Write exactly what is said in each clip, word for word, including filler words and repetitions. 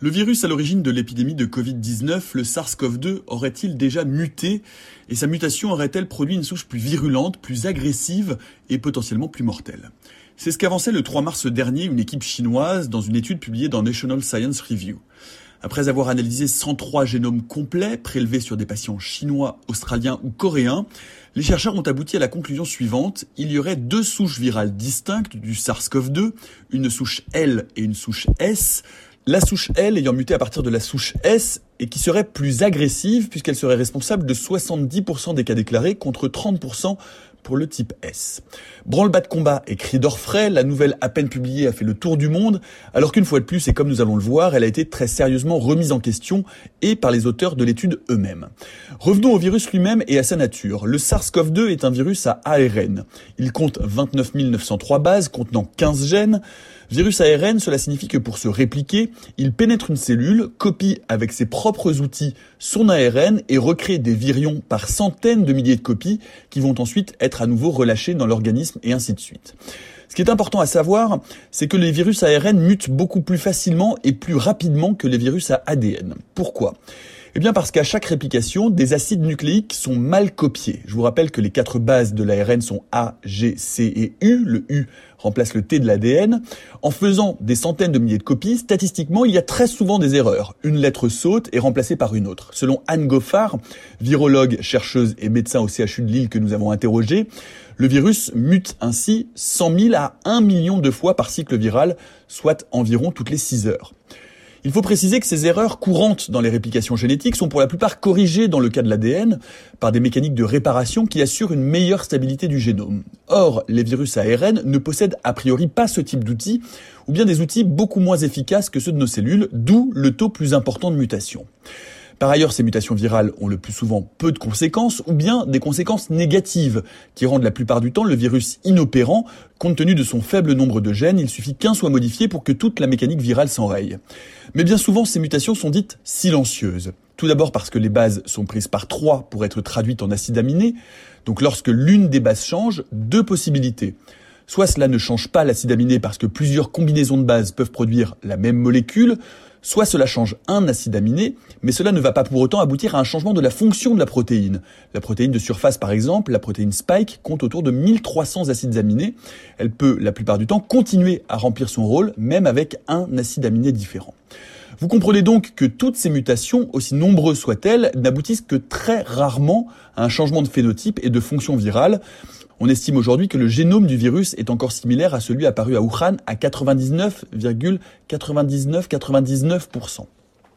Le virus à l'origine de l'épidémie de covid dix-neuf, le SARS-CoV deux, aurait-il déjà muté et sa mutation aurait-elle produit une souche plus virulente, plus agressive et potentiellement plus mortelle? C'est ce qu'avançait le trois mars dernier une équipe chinoise dans une étude publiée dans National Science Review. Après avoir analysé cent trois génomes complets prélevés sur des patients chinois, australiens ou coréens, les chercheurs ont abouti à la conclusion suivante: il y aurait deux souches virales distinctes du SARS-CoV deux, une souche L et une souche S. La souche L ayant muté à partir de la souche S et qui serait plus agressive puisqu'elle serait responsable de soixante-dix pour cent des cas déclarés contre trente pour cent pour le type S. Branle-bas de combat et cris d'orfraie, la nouvelle à peine publiée a fait le tour du monde, alors qu'une fois de plus, et comme nous allons le voir, elle a été très sérieusement remise en question et par les auteurs de l'étude eux-mêmes. Revenons au virus lui-même et à sa nature. Le SARS-CoV deux est un virus à A R N. Il compte vingt-neuf mille neuf cent trois bases contenant quinze gènes. Virus A R N, cela signifie que pour se répliquer, il pénètre une cellule, copie avec ses propres outils son A R N et recrée des virions par centaines de milliers de copies qui vont ensuite être à nouveau relâchés dans l'organisme et ainsi de suite. Ce qui est important à savoir, c'est que les virus A R N mutent beaucoup plus facilement et plus rapidement que les virus à A D N. Pourquoi ? Eh bien parce qu'à chaque réplication, des acides nucléiques sont mal copiés. Je vous rappelle que les quatre bases de l'A R N sont A, G, C et U. Le U remplace le T de l'A D N. En faisant des centaines de milliers de copies, statistiquement, il y a très souvent des erreurs. Une lettre saute et remplacée par une autre. Selon Anne Goffard, virologue, chercheuse et médecin au C H U de Lille que nous avons interrogé, le virus mute ainsi cent mille à un million de fois par cycle viral, soit environ toutes les six heures. Il faut préciser que ces erreurs courantes dans les réplications génétiques sont pour la plupart corrigées dans le cas de l'A D N par des mécaniques de réparation qui assurent une meilleure stabilité du génome. Or, les virus A R N ne possèdent a priori pas ce type d'outils, ou bien des outils beaucoup moins efficaces que ceux de nos cellules, d'où le taux plus important de mutation. Par ailleurs, ces mutations virales ont le plus souvent peu de conséquences ou bien des conséquences négatives qui rendent la plupart du temps le virus inopérant. Compte tenu de son faible nombre de gènes, il suffit qu'un soit modifié pour que toute la mécanique virale s'enraye. Mais bien souvent, ces mutations sont dites silencieuses. Tout d'abord parce que les bases sont prises par trois pour être traduites en acides aminés. Donc lorsque l'une des bases change, deux possibilités. Soit cela ne change pas l'acide aminé parce que plusieurs combinaisons de bases peuvent produire la même molécule, soit cela change un acide aminé, mais cela ne va pas pour autant aboutir à un changement de la fonction de la protéine. La protéine de surface, par exemple, la protéine Spike, compte autour de mille trois cents acides aminés. Elle peut, la plupart du temps, continuer à remplir son rôle, même avec un acide aminé différent. Vous comprenez donc que toutes ces mutations, aussi nombreuses soient-elles, n'aboutissent que très rarement à un changement de phénotype et de fonction virale. On estime aujourd'hui que le génome du virus est encore similaire à celui apparu à Wuhan à quatre-vingt-dix-neuf virgule quatre-vingt-dix-neuf quatre-vingt-dix-neuf pour cent.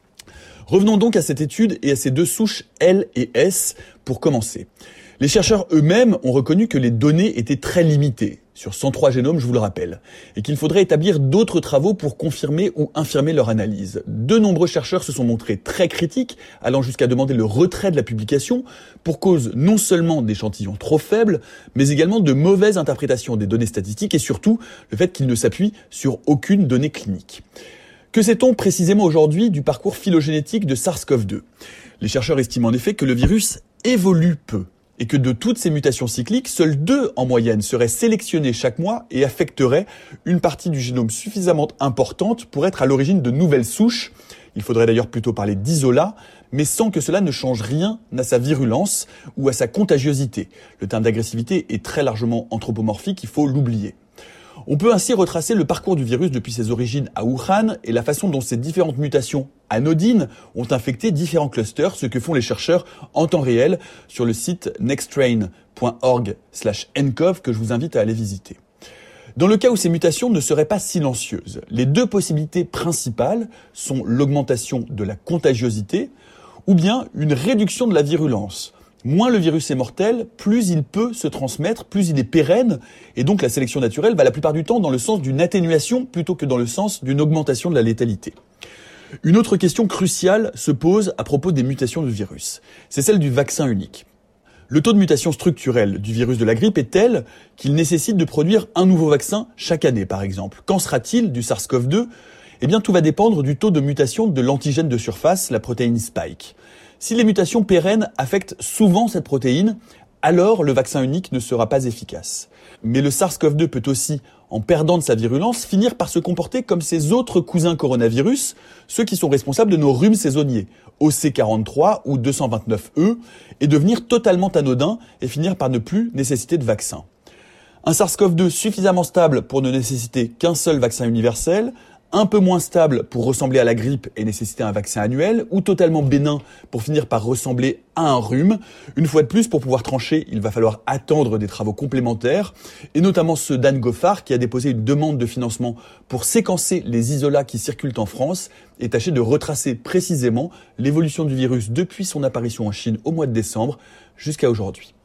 Revenons donc à cette étude et à ces deux souches L et S pour commencer. Les chercheurs eux-mêmes ont reconnu que les données étaient très limitées, sur cent trois génomes, je vous le rappelle, et qu'il faudrait établir d'autres travaux pour confirmer ou infirmer leur analyse. De nombreux chercheurs se sont montrés très critiques, allant jusqu'à demander le retrait de la publication, pour cause non seulement d'échantillons trop faibles, mais également de mauvaises interprétations des données statistiques et surtout le fait qu'ils ne s'appuient sur aucune donnée clinique. Que sait-on précisément aujourd'hui du parcours phylogénétique de SARS-CoV deux ? Les chercheurs estiment en effet que le virus évolue peu, et que de toutes ces mutations cycliques, seules deux en moyenne seraient sélectionnées chaque mois et affecteraient une partie du génome suffisamment importante pour être à l'origine de nouvelles souches. Il faudrait d'ailleurs plutôt parler d'isolat, mais sans que cela ne change rien à sa virulence ou à sa contagiosité. Le terme d'agressivité est très largement anthropomorphique, il faut l'oublier. On peut ainsi retracer le parcours du virus depuis ses origines à Wuhan et la façon dont ces différentes mutations anodines ont infecté différents clusters, ce que font les chercheurs en temps réel sur le site nextstrain point org slash ncov que je vous invite à aller visiter. Dans le cas où ces mutations ne seraient pas silencieuses, les deux possibilités principales sont l'augmentation de la contagiosité ou bien une réduction de la virulence. Moins le virus est mortel, plus il peut se transmettre, plus il est pérenne, et donc la sélection naturelle va la plupart du temps dans le sens d'une atténuation plutôt que dans le sens d'une augmentation de la létalité. Une autre question cruciale se pose à propos des mutations du virus. C'est celle du vaccin unique. Le taux de mutation structurelle du virus de la grippe est tel qu'il nécessite de produire un nouveau vaccin chaque année, par exemple. Qu'en sera-t-il du SARS-CoV deux ? Eh bien, tout va dépendre du taux de mutation de l'antigène de surface, la protéine Spike. Si les mutations pérennes affectent souvent cette protéine, alors le vaccin unique ne sera pas efficace. Mais le SARS-CoV deux peut aussi, en perdant de sa virulence, finir par se comporter comme ses autres cousins coronavirus, ceux qui sont responsables de nos rhumes saisonniers, O C quarante-trois ou deux cent vingt-neuf E, et devenir totalement anodin et finir par ne plus nécessiter de vaccin. Un SARS-CoV deux suffisamment stable pour ne nécessiter qu'un seul vaccin universel, un peu moins stable pour ressembler à la grippe et nécessiter un vaccin annuel, ou totalement bénin pour finir par ressembler à un rhume. Une fois de plus, pour pouvoir trancher, il va falloir attendre des travaux complémentaires, et notamment ceux d'Anne Goffard, qui a déposé une demande de financement pour séquencer les isolats qui circulent en France et tâcher de retracer précisément l'évolution du virus depuis son apparition en Chine au mois de décembre jusqu'à aujourd'hui.